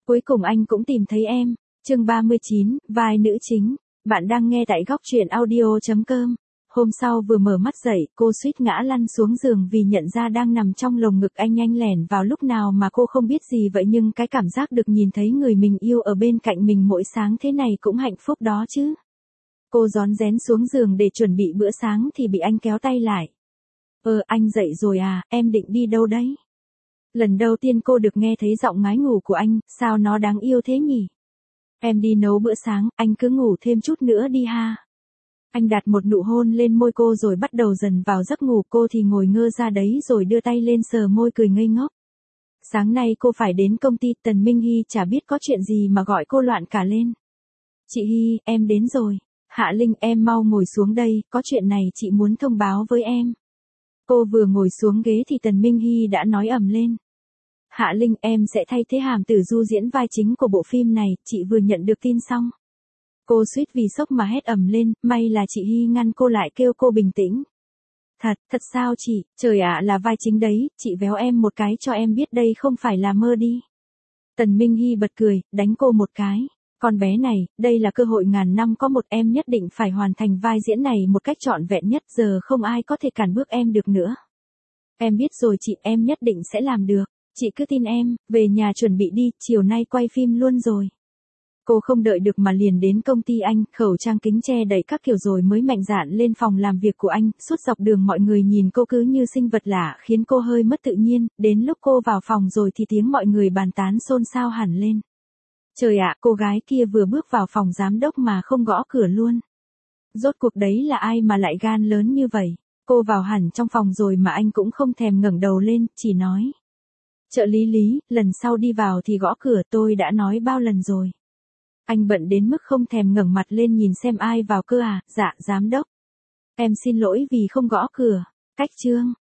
Cuối cùng anh cũng tìm thấy em. Chương 39, vai nữ chính. Bạn đang nghe tại góc truyện audio.com. Hôm sau vừa mở mắt dậy, cô suýt ngã lăn xuống giường vì nhận ra đang nằm trong lồng ngực anh nhanh lẻn vào lúc nào mà cô không biết gì vậy, nhưng cái cảm giác được nhìn thấy người mình yêu ở bên cạnh mình mỗi sáng thế này cũng hạnh phúc đó chứ. Cô rón rén xuống giường để chuẩn bị bữa sáng thì bị anh kéo tay lại. Anh dậy rồi à, em định đi đâu đấy? Lần đầu tiên cô được nghe thấy giọng ngái ngủ của anh, sao nó đáng yêu thế nhỉ? Em đi nấu bữa sáng, anh cứ ngủ thêm chút nữa đi ha. Anh đặt một nụ hôn lên môi cô rồi bắt đầu dần vào giấc ngủ, cô thì ngồi ngơ ra đấy rồi đưa tay lên sờ môi cười ngây ngốc. Sáng nay cô phải đến công ty, Tần Minh Hy chả biết có chuyện gì mà gọi cô loạn cả lên. Chị Hy, em đến rồi. Hạ Linh, em mau ngồi xuống đây, có chuyện này chị muốn thông báo với em. Cô vừa ngồi xuống ghế thì Tần Minh Hy đã nói ầm lên. Hạ Linh, em sẽ thay thế Hàm Tử Du diễn vai chính của bộ phim này, chị vừa nhận được tin xong. Cô suýt vì sốc mà hét ầm lên, may là chị Hy ngăn cô lại kêu cô bình tĩnh. Thật sao chị, trời ạ, là vai chính đấy, chị véo em một cái cho em biết đây không phải là mơ đi. Tần Minh Hy bật cười, đánh cô một cái. Con bé này, đây là cơ hội ngàn năm có một, em nhất định phải hoàn thành vai diễn này một cách trọn vẹn nhất, giờ không ai có thể cản bước em được nữa. Em biết rồi chị, em nhất định sẽ làm được, chị cứ tin em, về nhà chuẩn bị đi, chiều nay quay phim luôn rồi. Cô không đợi được mà liền đến công ty anh, khẩu trang kính che đậy các kiểu rồi mới mạnh dạn lên phòng làm việc của anh, suốt dọc đường mọi người nhìn cô cứ như sinh vật lạ khiến cô hơi mất tự nhiên, đến lúc cô vào phòng rồi thì tiếng mọi người bàn tán xôn xao hẳn lên. Trời ạ, cô gái kia vừa bước vào phòng giám đốc mà không gõ cửa luôn. Rốt cuộc đấy là ai mà lại gan lớn như vậy? Cô vào hẳn trong phòng rồi mà anh cũng không thèm ngẩng đầu lên, chỉ nói. Trợ lý Lý, lần sau đi vào thì gõ cửa, tôi đã nói bao lần rồi. Anh bận đến mức không thèm ngẩng mặt lên nhìn xem ai vào cơ à, dạ, giám đốc. Em xin lỗi vì không gõ cửa. Cách chương.